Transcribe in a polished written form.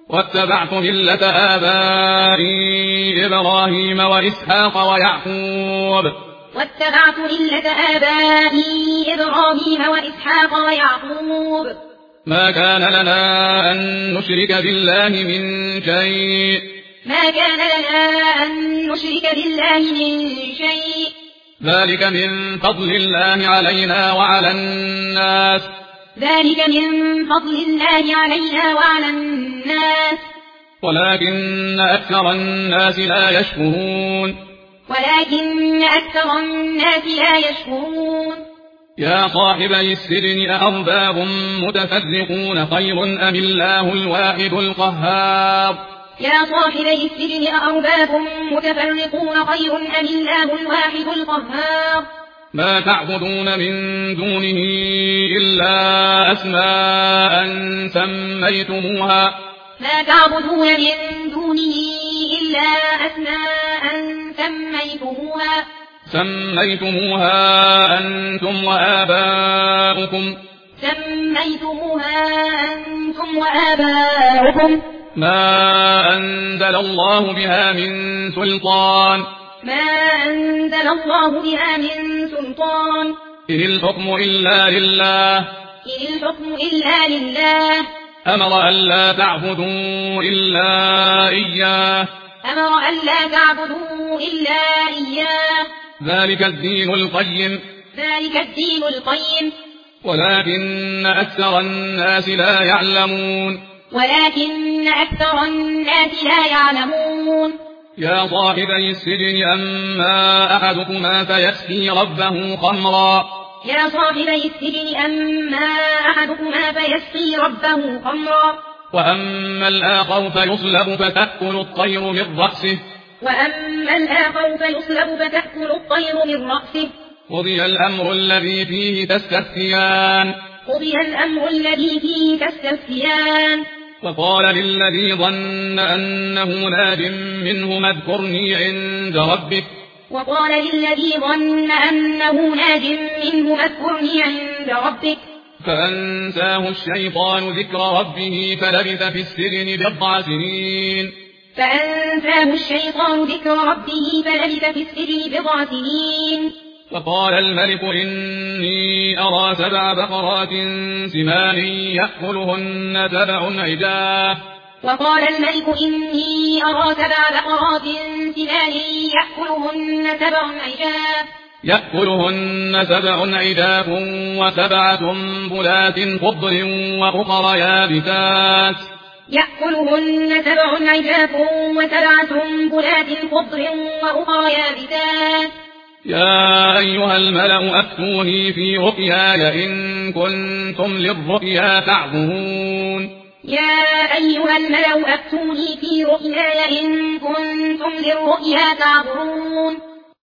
واتبعت ملة آبائي إبراهيم وإسحاق ويعقوب واتبعت ملة آبائي إبراهيم وإسحاق ويعقوب ما كان لنا أن نشرك بالله من شيء ما كان لنا أن نشرك بالله من شيء ذلك من فضل الله علينا وعلى الناس ذلك من فضل الله علينا وعلى الناس ولكن أكثر الناس لا يشكرون ولكن أكثر الناس لا يشكرون يا صاحبي السجن أأرباب متفرقون خير أم الله الواحد القهار يا صاحبي السجن أأرباب متفرقون خير أم الله الواحد القهار ما تعبدون من دونه إلا أسماء سميتموها ما تعبدون من دونه إلا أسماء سميتموها أنتم وآباؤكم ما أنزل الله بها من سلطان إن الحكم إلا لله أمر أن لا تعبدوا إلا إياه ذلك الدين القيم ولكن أكثر الناس لا يعلمون يا صاحبي السجن أما أحدكما فيسقي ربه خمرا وأما الآخر فيصلب فتأكل الطير من رأسه قضي الأمر الذي فيه تستفتيان وقال للذي ظن أنه ناج منه اذكرني عند ربك فأنساه الشيطان ذكر ربه فلبث في السجن بضع سنين فقال الملك إني أرى 7 بقرات سمان يأكلهن 7 عجاف يأكلهن 7 عجاف و7 سنبلات خضر وأخر يابسات يا أيها الملأ أفتوني في رؤياي إن كنتم للرؤيا تعبرون